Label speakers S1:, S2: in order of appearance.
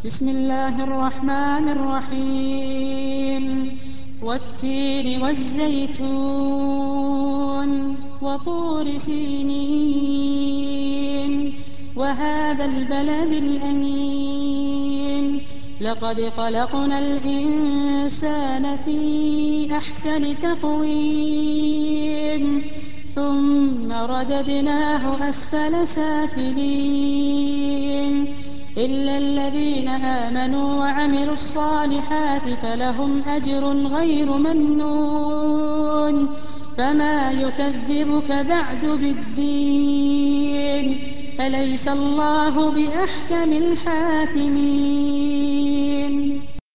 S1: بسم الله الرحمن الرحيم والتين والزيتون وطور سينين وهذا البلد الأمين لقد خلقنا الإنسان في أحسن تقويم ثم رددناه أسفل سافلين إلا الذين آمنوا وعملوا الصالحات فلهم أجر غير ممنون فما يكذبك بعد بالدين أليس الله بأحكم الحاكمين